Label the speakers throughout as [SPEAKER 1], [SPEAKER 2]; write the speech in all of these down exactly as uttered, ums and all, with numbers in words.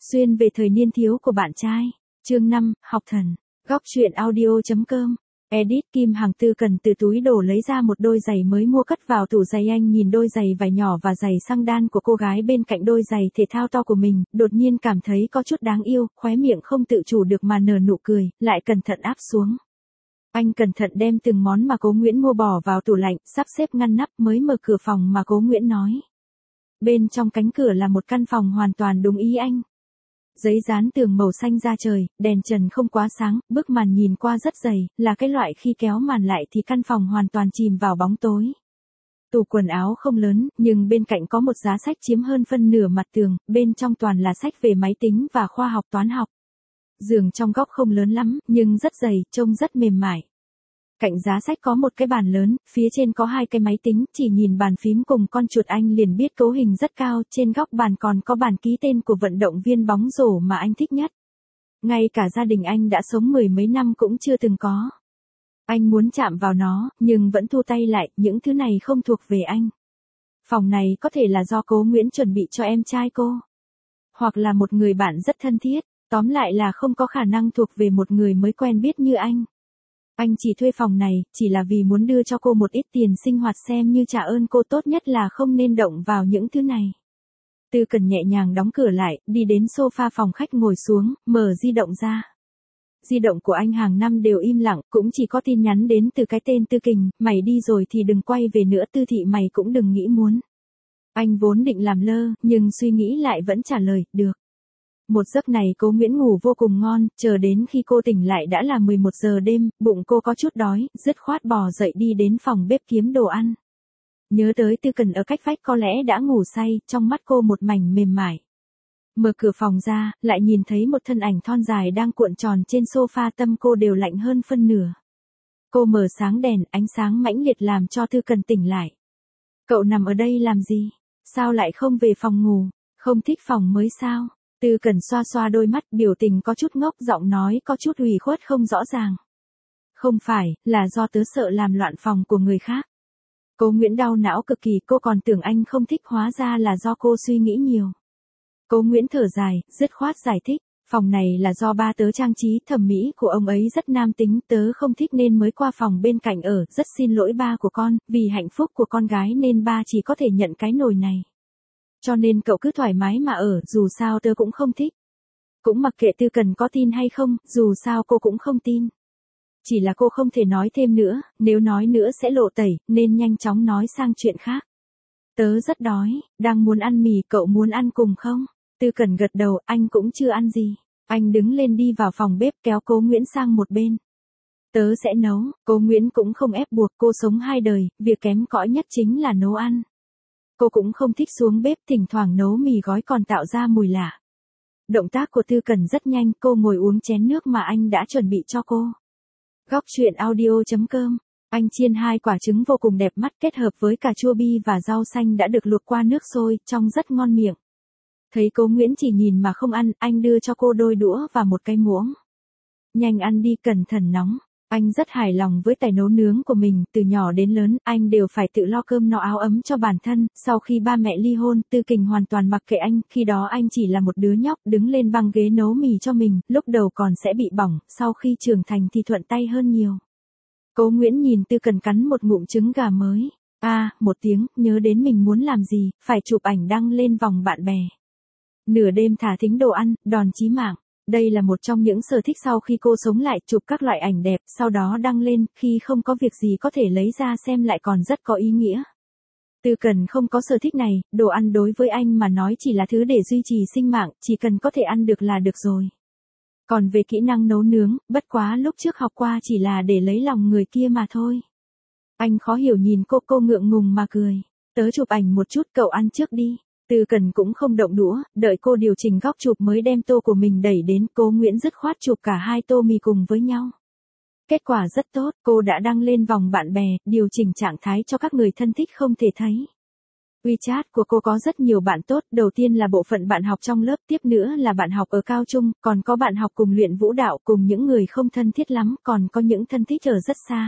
[SPEAKER 1] Xuyên về thời niên thiếu của bạn trai. Chương năm, học thần. Góc truyện audio.com. Edit Kim Hằng Tư Cần từ túi đồ lấy ra một đôi giày mới mua cất vào tủ giày. Anh nhìn đôi giày vải nhỏ và giày xăng đan của cô gái bên cạnh đôi giày thể thao to của mình, đột nhiên cảm thấy có chút đáng yêu, khóe miệng không tự chủ được mà nở nụ cười, lại cẩn thận áp xuống. Anh cẩn thận đem từng món mà Cố Nguyễn mua bỏ vào tủ lạnh, sắp xếp ngăn nắp, mới mở cửa phòng mà Cố Nguyễn nói. Bên trong cánh cửa là một căn phòng hoàn toàn đúng ý anh. Giấy dán tường màu xanh da trời, đèn trần không quá sáng, bức màn nhìn qua rất dày, là cái loại khi kéo màn lại thì căn phòng hoàn toàn chìm vào bóng tối. Tủ quần áo không lớn, nhưng bên cạnh có một giá sách chiếm hơn phân nửa mặt tường, bên trong toàn là sách về máy tính và khoa học toán học. Giường trong góc không lớn lắm, nhưng rất dày, trông rất mềm mại. Cạnh giá sách có một cái bàn lớn, phía trên có hai cái máy tính, chỉ nhìn bàn phím cùng con chuột anh liền biết cấu hình rất cao, trên góc bàn còn có bản ký tên của vận động viên bóng rổ mà anh thích nhất. Ngay cả gia đình anh đã sống mười mấy năm cũng chưa từng có. Anh muốn chạm vào nó, nhưng vẫn thu tay lại, những thứ này không thuộc về anh. Phòng này có thể là do Cố Nguyễn chuẩn bị cho em trai cô. Hoặc là một người bạn rất thân thiết, tóm lại là không có khả năng thuộc về một người mới quen biết như anh. Anh chỉ thuê phòng này, chỉ là vì muốn đưa cho cô một ít tiền sinh hoạt xem như trả ơn cô, tốt nhất là không nên động vào những thứ này. Tư Cần nhẹ nhàng đóng cửa lại, đi đến sofa phòng khách ngồi xuống, mở di động ra. Di động của anh hàng năm đều im lặng, cũng chỉ có tin nhắn đến từ cái tên Tư Kình, mày đi rồi thì đừng quay về nữa, Tư thị mày cũng đừng nghĩ muốn. Anh vốn định làm lơ, nhưng suy nghĩ lại vẫn trả lời, được. Một giấc này Cố Nguyễn ngủ vô cùng ngon, chờ đến khi cô tỉnh lại đã là mười một giờ đêm, bụng cô có chút đói, dứt khoát bò dậy đi đến phòng bếp kiếm đồ ăn. Nhớ tới Tư Cần ở cách vách có lẽ đã ngủ say, trong mắt cô một mảnh mềm mại. Mở cửa phòng ra, lại nhìn thấy một thân ảnh thon dài đang cuộn tròn trên sofa, tâm cô đều lạnh hơn phân nửa. Cô mở sáng đèn, ánh sáng mãnh liệt làm cho Tư Cần tỉnh lại. Cậu nằm ở đây làm gì? Sao lại không về phòng ngủ? Không thích phòng mới sao? Tư Cần xoa xoa đôi mắt, biểu tình có chút ngốc, giọng nói có chút ủy khuất không rõ ràng. Không phải, là do tớ sợ làm loạn phòng của người khác. Cố Nguyễn đau não cực kỳ, cô còn tưởng anh không thích, hóa ra là do cô suy nghĩ nhiều. Cố Nguyễn thở dài, dứt khoát giải thích, phòng này là do ba tớ trang trí, thẩm mỹ của ông ấy rất nam tính, tớ không thích nên mới qua phòng bên cạnh ở, rất xin lỗi ba của con, vì hạnh phúc của con gái nên ba chỉ có thể nhận cái nồi này. Cho nên cậu cứ thoải mái mà ở, dù sao tớ cũng không thích. Cũng mặc kệ Tư Cần có tin hay không, dù sao cô cũng không tin. Chỉ là cô không thể nói thêm nữa, nếu nói nữa sẽ lộ tẩy, nên nhanh chóng nói sang chuyện khác. Tớ rất đói, đang muốn ăn mì, cậu muốn ăn cùng không? Tư Cần gật đầu, anh cũng chưa ăn gì. Anh đứng lên đi vào phòng bếp kéo Cố Nguyễn sang một bên. Tớ sẽ nấu, Cố Nguyễn cũng không ép buộc, cô sống hai đời, việc kém cỏi nhất chính là nấu ăn. Cô cũng không thích xuống bếp, thỉnh thoảng nấu mì gói còn tạo ra mùi lạ. Động tác của Tư Cần rất nhanh, cô ngồi uống chén nước mà anh đã chuẩn bị cho cô. Góc truyện audio.com. Anh chiên hai quả trứng vô cùng đẹp mắt, kết hợp với cà chua bi và rau xanh đã được luộc qua nước sôi, trông rất ngon miệng. Thấy Cố Nguyễn chỉ nhìn mà không ăn, anh đưa cho cô đôi đũa và một cái muỗng. Nhanh ăn đi, cẩn thận nóng. Anh rất hài lòng với tài nấu nướng của mình, từ nhỏ đến lớn, anh đều phải tự lo cơm no áo ấm cho bản thân, sau khi ba mẹ ly hôn, Tư Kình hoàn toàn mặc kệ anh, khi đó anh chỉ là một đứa nhóc, đứng lên băng ghế nấu mì cho mình, lúc đầu còn sẽ bị bỏng, sau khi trưởng thành thì thuận tay hơn nhiều. Cố Nguyễn nhìn Tư Cần cắn một ngụm trứng gà mới, a à, một tiếng, nhớ đến mình muốn làm gì, phải chụp ảnh đăng lên vòng bạn bè. Nửa đêm thả thính đồ ăn, đòn chí mạng. Đây là một trong những sở thích sau khi cô sống lại, chụp các loại ảnh đẹp, sau đó đăng lên, khi không có việc gì có thể lấy ra xem lại còn rất có ý nghĩa. Tư Cần không có sở thích này, đồ ăn đối với anh mà nói chỉ là thứ để duy trì sinh mạng, chỉ cần có thể ăn được là được rồi. Còn về kỹ năng nấu nướng, bất quá lúc trước học qua chỉ là để lấy lòng người kia mà thôi. Anh khó hiểu nhìn cô, cô ngượng ngùng mà cười. Tớ chụp ảnh một chút, cậu ăn trước đi. Tư Cần cũng không động đũa, đợi cô điều chỉnh góc chụp mới đem tô của mình đẩy đến, Cố Nguyễn dứt khoát chụp cả hai tô mì cùng với nhau. Kết quả rất tốt, cô đã đăng lên vòng bạn bè, điều chỉnh trạng thái cho các người thân thích không thể thấy. WeChat của cô có rất nhiều bạn tốt, đầu tiên là bộ phận bạn học trong lớp, tiếp nữa là bạn học ở cao trung, còn có bạn học cùng luyện vũ đạo, cùng những người không thân thiết lắm, còn có những thân thích ở rất xa.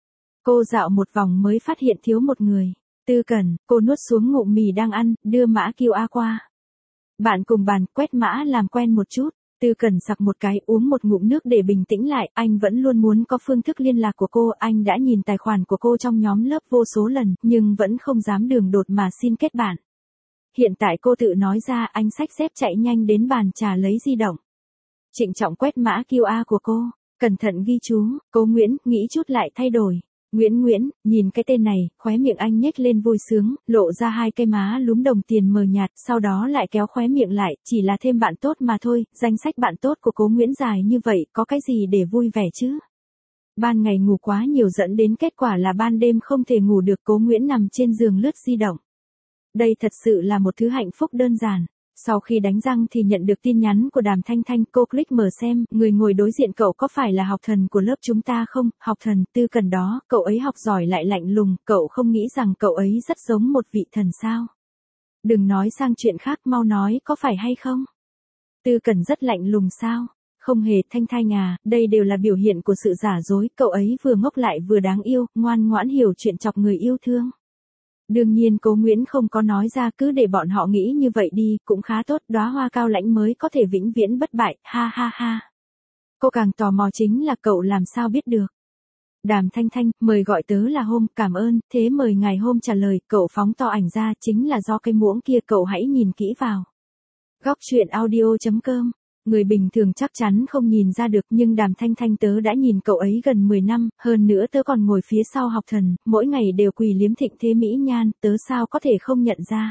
[SPEAKER 1] Cô dạo một vòng mới phát hiện thiếu một người. Tư Cần, cô nuốt xuống ngụm mì đang ăn, đưa mã quy rờ qua. Bạn cùng bàn, quét mã làm quen một chút. Tư Cần sặc một cái, uống một ngụm nước để bình tĩnh lại, anh vẫn luôn muốn có phương thức liên lạc của cô, anh đã nhìn tài khoản của cô trong nhóm lớp vô số lần, nhưng vẫn không dám đường đột mà xin kết bạn. Hiện tại cô tự nói ra, anh xách xếp chạy nhanh đến bàn trà lấy di động. Trịnh trọng quét mã quy rờ của cô, cẩn thận ghi chú, Cố Nguyễn, nghĩ chút lại thay đổi. Nguyễn Nguyễn, nhìn cái tên này, khóe miệng anh nhếch lên vui sướng, lộ ra hai cây má lúm đồng tiền mờ nhạt, sau đó lại kéo khóe miệng lại, chỉ là thêm bạn tốt mà thôi, danh sách bạn tốt của Cố Nguyễn dài như vậy, có cái gì để vui vẻ chứ? Ban ngày ngủ quá nhiều dẫn đến kết quả là ban đêm không thể ngủ được, Cố Nguyễn nằm trên giường lướt di động. Đây thật sự là một thứ hạnh phúc đơn giản. Sau khi đánh răng thì nhận được tin nhắn của Đàm Thanh Thanh, cô click mở xem, người ngồi đối diện cậu có phải là học thần của lớp chúng ta không? Học thần, Tư Cần đó, cậu ấy học giỏi lại lạnh lùng, cậu không nghĩ rằng cậu ấy rất giống một vị thần sao? Đừng nói sang chuyện khác, mau nói có phải hay không? Tư Cần rất lạnh lùng sao? Không hề, Thanh Thanh à, đây đều là biểu hiện của sự giả dối, cậu ấy vừa ngốc lại vừa đáng yêu, ngoan ngoãn hiểu chuyện chọc người yêu thương. Đương nhiên Cố Nguyễn không có nói ra, cứ để bọn họ nghĩ như vậy đi, cũng khá tốt, đóa hoa cao lãnh mới có thể vĩnh viễn bất bại, ha ha ha. Cô càng tò mò chính là cậu làm sao biết được. Đàm Thanh Thanh, mời gọi tớ là Hôm, cảm ơn, thế mời ngài Hôm trả lời, cậu phóng to ảnh ra, chính là do cái muỗng kia, cậu hãy nhìn kỹ vào. Góc truyện audio chấm com. Người bình thường chắc chắn không nhìn ra được, nhưng Đàm Thanh Thanh tớ đã nhìn cậu ấy gần mười năm, hơn nữa tớ còn ngồi phía sau học thần, mỗi ngày đều quỳ liếm thịnh thế mỹ nhan, tớ sao có thể không nhận ra.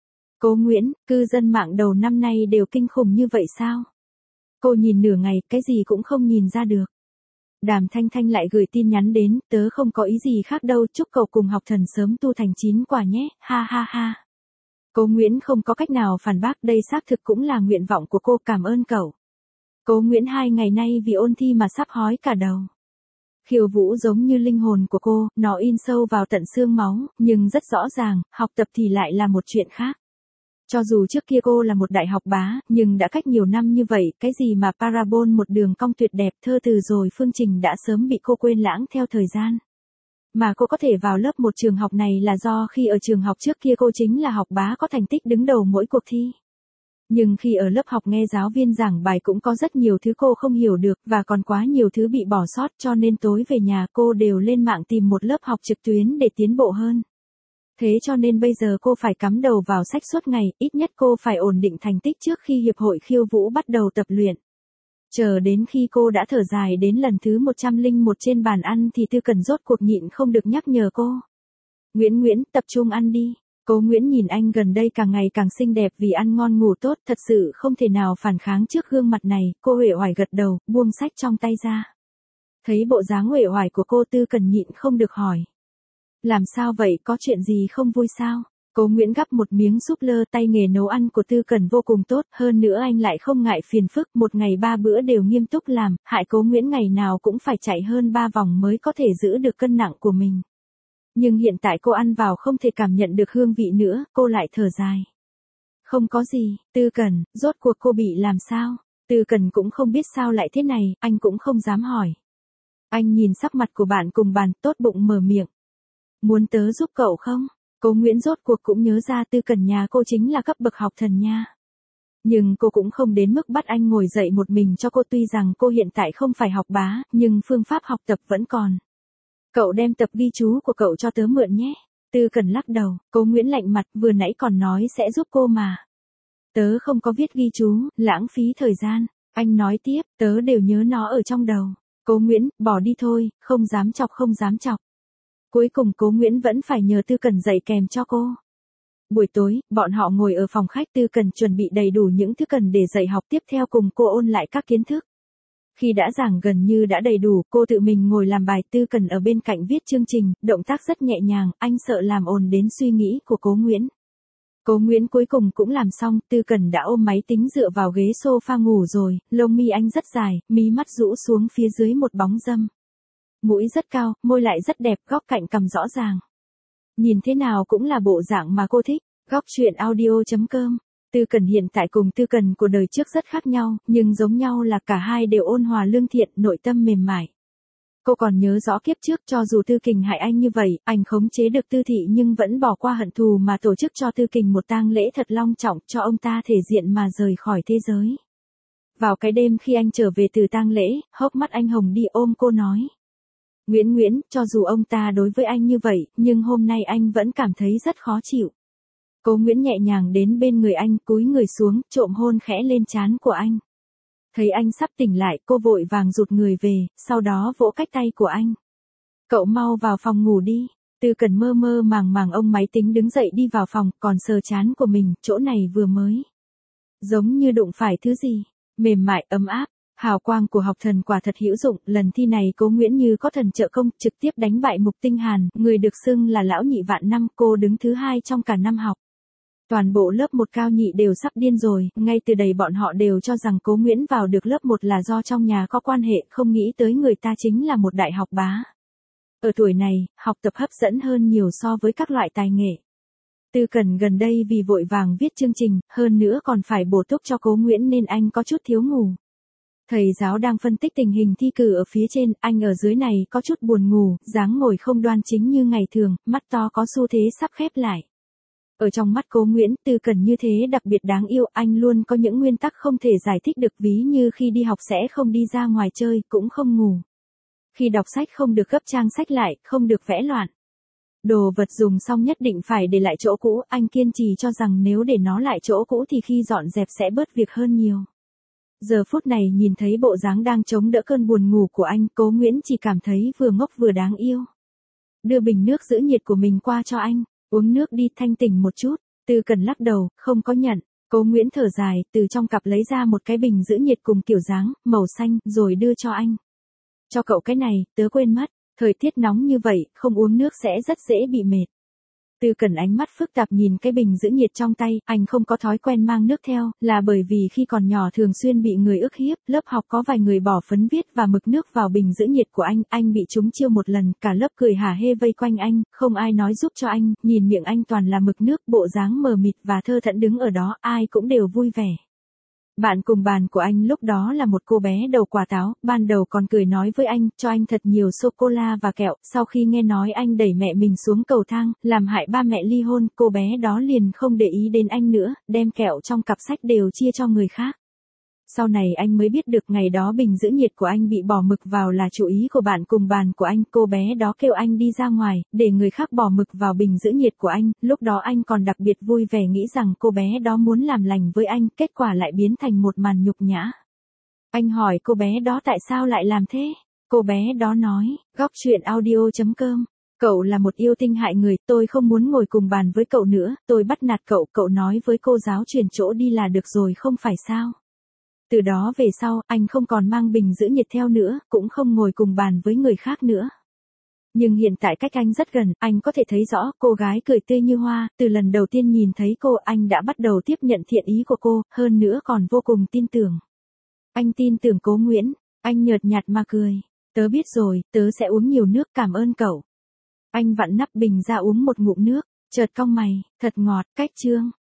[SPEAKER 1] Cố Nguyễn, cư dân mạng đầu năm nay đều kinh khủng như vậy sao? Cô nhìn nửa ngày, cái gì cũng không nhìn ra được. Đàm Thanh Thanh lại gửi tin nhắn đến, tớ không có ý gì khác đâu, chúc cậu cùng học thần sớm tu thành chín quả nhé, ha ha ha. Cố Nguyễn không có cách nào phản bác, đây xác thực cũng là nguyện vọng của cô, cảm ơn cậu. Cố Nguyễn hai ngày nay vì ôn thi mà sắp hói cả đầu. Khiêu vũ giống như linh hồn của cô, nó in sâu vào tận xương máu, nhưng rất rõ ràng, học tập thì lại là một chuyện khác. Cho dù trước kia cô là một đại học bá, nhưng đã cách nhiều năm như vậy, cái gì mà parabol một đường cong tuyệt đẹp, thơ từ rồi phương trình đã sớm bị cô quên lãng theo thời gian. Mà cô có thể vào lớp một trường học này là do khi ở trường học trước kia cô chính là học bá có thành tích đứng đầu mỗi cuộc thi. Nhưng khi ở lớp học nghe giáo viên giảng bài cũng có rất nhiều thứ cô không hiểu được, và còn quá nhiều thứ bị bỏ sót, cho nên tối về nhà cô đều lên mạng tìm một lớp học trực tuyến để tiến bộ hơn. Thế cho nên bây giờ cô phải cắm đầu vào sách suốt ngày, ít nhất cô phải ổn định thành tích trước khi hiệp hội khiêu vũ bắt đầu tập luyện. Chờ đến khi cô đã thở dài đến lần thứ một trăm lẻ một trên bàn ăn thì Tư Cần rốt cuộc nhịn không được nhắc nhở cô. Nguyễn Nguyễn, tập trung ăn đi. Cố Nguyễn nhìn anh gần đây càng ngày càng xinh đẹp vì ăn ngon ngủ tốt, thật sự không thể nào phản kháng trước gương mặt này, cô uể oải gật đầu, buông sách trong tay ra. Thấy bộ dáng uể oải của cô, Tư Cần nhịn không được hỏi. Làm sao vậy, có chuyện gì không vui sao? Cố Nguyễn gắp một miếng súp lơ, tay nghề nấu ăn của Tư Cần vô cùng tốt, hơn nữa anh lại không ngại phiền phức, một ngày ba bữa đều nghiêm túc làm, hại Cố Nguyễn ngày nào cũng phải chạy hơn ba vòng mới có thể giữ được cân nặng của mình. Nhưng hiện tại cô ăn vào không thể cảm nhận được hương vị nữa, cô lại thở dài. Không có gì, Tư Cần, rốt cuộc cô bị làm sao? Tư Cần cũng không biết sao lại thế này, anh cũng không dám hỏi. Anh nhìn sắc mặt của bạn cùng bàn, tốt bụng mở miệng. Muốn tớ giúp cậu không? Cố Nguyễn rốt cuộc cũng nhớ ra Tư Cần nhà cô chính là cấp bậc học thần nha. Nhưng cô cũng không đến mức bắt anh ngồi dậy một mình cho cô, tuy rằng cô hiện tại không phải học bá, nhưng phương pháp học tập vẫn còn. Cậu đem tập ghi chú của cậu cho tớ mượn nhé. Tư Cần lắc đầu, Cố Nguyễn lạnh mặt, vừa nãy còn nói sẽ giúp cô mà. Tớ không có viết ghi chú, lãng phí thời gian. Anh nói tiếp, tớ đều nhớ nó ở trong đầu. Cố Nguyễn, bỏ đi thôi, không dám chọc không dám chọc. Cuối cùng Cố Nguyễn vẫn phải nhờ Tư Cần dạy kèm cho cô. Buổi tối, bọn họ ngồi ở phòng khách, Tư Cần chuẩn bị đầy đủ những thứ cần để dạy học, tiếp theo cùng cô ôn lại các kiến thức. Khi đã giảng gần như đã đầy đủ, cô tự mình ngồi làm bài, Tư Cần ở bên cạnh viết chương trình, động tác rất nhẹ nhàng, anh sợ làm ồn đến suy nghĩ của Cố Nguyễn. Cố Nguyễn cuối cùng cũng làm xong, Tư Cần đã ôm máy tính dựa vào ghế sofa ngủ rồi, lông mi anh rất dài, mí mắt rũ xuống phía dưới một bóng râm. Mũi rất cao, môi lại rất đẹp, góc cạnh cằm rõ ràng. Nhìn thế nào cũng là bộ dạng mà cô thích. Góc truyện audio chấm com. Tư Cần hiện tại cùng Tư Cần của đời trước rất khác nhau, nhưng giống nhau là cả hai đều ôn hòa lương thiện, nội tâm mềm mại. Cô còn nhớ rõ kiếp trước cho dù Tư Kình hại anh như vậy, anh khống chế được Tư Thị nhưng vẫn bỏ qua hận thù mà tổ chức cho Tư Kình một tang lễ thật long trọng cho ông ta thể diện mà rời khỏi thế giới. Vào cái đêm khi anh trở về từ tang lễ, hốc mắt anh hồng đi ôm cô nói. Nguyễn Nguyễn, cho dù ông ta đối với anh như vậy, nhưng hôm nay anh vẫn cảm thấy rất khó chịu. Cố Nguyễn nhẹ nhàng đến bên người anh, cúi người xuống, trộm hôn khẽ lên trán của anh. Thấy anh sắp tỉnh lại, cô vội vàng rụt người về, sau đó vỗ cách tay của anh. Cậu mau vào phòng ngủ đi. Tư Cần mơ mơ màng màng ông máy tính đứng dậy đi vào phòng, còn sờ trán của mình, chỗ này vừa mới. Giống như đụng phải thứ gì, mềm mại, ấm áp. Hào quang của học thần quả thật hữu dụng, lần thi này Cố Nguyễn như có thần trợ công, trực tiếp đánh bại Mục Tinh Hàn, người được xưng là lão nhị vạn năm, cô đứng thứ hai trong cả năm học. Toàn bộ lớp một cao nhị đều sắp điên rồi, ngay từ đầy bọn họ đều cho rằng Cố Nguyễn vào được lớp một là do trong nhà có quan hệ, không nghĩ tới người ta chính là một đại học bá. Ở tuổi này, học tập hấp dẫn hơn nhiều so với các loại tài nghệ. Tư Cần gần đây vì vội vàng viết chương trình, hơn nữa còn phải bổ túc cho Cố Nguyễn nên anh có chút thiếu ngủ. Thầy giáo đang phân tích tình hình thi cử ở phía trên, anh ở dưới này có chút buồn ngủ, dáng ngồi không đoan chính như ngày thường, mắt to có xu thế sắp khép lại. Ở trong mắt Cố Nguyễn, Tư Cần như thế đặc biệt đáng yêu, anh luôn có những nguyên tắc không thể giải thích được, ví như khi đi học sẽ không đi ra ngoài chơi, cũng không ngủ. Khi đọc sách không được gấp trang sách lại, không được vẽ loạn. Đồ vật dùng xong nhất định phải để lại chỗ cũ, anh kiên trì cho rằng nếu để nó lại chỗ cũ thì khi dọn dẹp sẽ bớt việc hơn nhiều. Giờ phút này nhìn thấy bộ dáng đang chống đỡ cơn buồn ngủ của anh, Cố Nguyễn chỉ cảm thấy vừa ngốc vừa đáng yêu. Đưa bình nước giữ nhiệt của mình qua cho anh, uống nước đi thanh tỉnh một chút. Tư Cần lắc đầu, không có nhận. Cố Nguyễn thở dài, từ trong cặp lấy ra một cái bình giữ nhiệt cùng kiểu dáng, màu xanh, rồi đưa cho anh. Cho cậu cái này, tớ quên mất, thời tiết nóng như vậy, không uống nước sẽ rất dễ bị mệt. Tư Cần ánh mắt phức tạp nhìn cái bình giữ nhiệt trong tay, anh không có thói quen mang nước theo, là bởi vì khi còn nhỏ thường xuyên bị người ức hiếp, lớp học có vài người bỏ phấn viết và mực nước vào bình giữ nhiệt của anh, anh bị trúng chiêu một lần, cả lớp cười hả hê vây quanh anh, không ai nói giúp cho anh, nhìn miệng anh toàn là mực nước, bộ dáng mờ mịt và thơ thẫn đứng ở đó, ai cũng đều vui vẻ. Bạn cùng bàn của anh lúc đó là một cô bé đầu quả táo, ban đầu còn cười nói với anh, cho anh thật nhiều sô-cô-la và kẹo, sau khi nghe nói anh đẩy mẹ mình xuống cầu thang, làm hại ba mẹ ly hôn, cô bé đó liền không để ý đến anh nữa, đem kẹo trong cặp sách đều chia cho người khác. Sau này anh mới biết được ngày đó bình giữ nhiệt của anh bị bỏ mực vào là chủ ý của bạn cùng bàn của anh, cô bé đó kêu anh đi ra ngoài, để người khác bỏ mực vào bình giữ nhiệt của anh, lúc đó anh còn đặc biệt vui vẻ nghĩ rằng cô bé đó muốn làm lành với anh, kết quả lại biến thành một màn nhục nhã. Anh hỏi cô bé đó tại sao lại làm thế? Cô bé đó nói, góc truyện audio chấm com. Cậu là một yêu tinh hại người, tôi không muốn ngồi cùng bàn với cậu nữa, tôi bắt nạt cậu, cậu nói với cô giáo chuyển chỗ đi là được rồi không phải sao? Từ đó về sau, anh không còn mang bình giữ nhiệt theo nữa, cũng không ngồi cùng bàn với người khác nữa. Nhưng hiện tại cách anh rất gần, anh có thể thấy rõ cô gái cười tươi như hoa, từ lần đầu tiên nhìn thấy cô anh đã bắt đầu tiếp nhận thiện ý của cô, hơn nữa còn vô cùng tin tưởng. Anh tin tưởng Cố Nguyễn, anh nhợt nhạt mà cười, tớ biết rồi, tớ sẽ uống nhiều nước cảm ơn cậu. Anh vặn nắp bình ra uống một ngụm nước, chợt cong mày, thật ngọt, cách chương.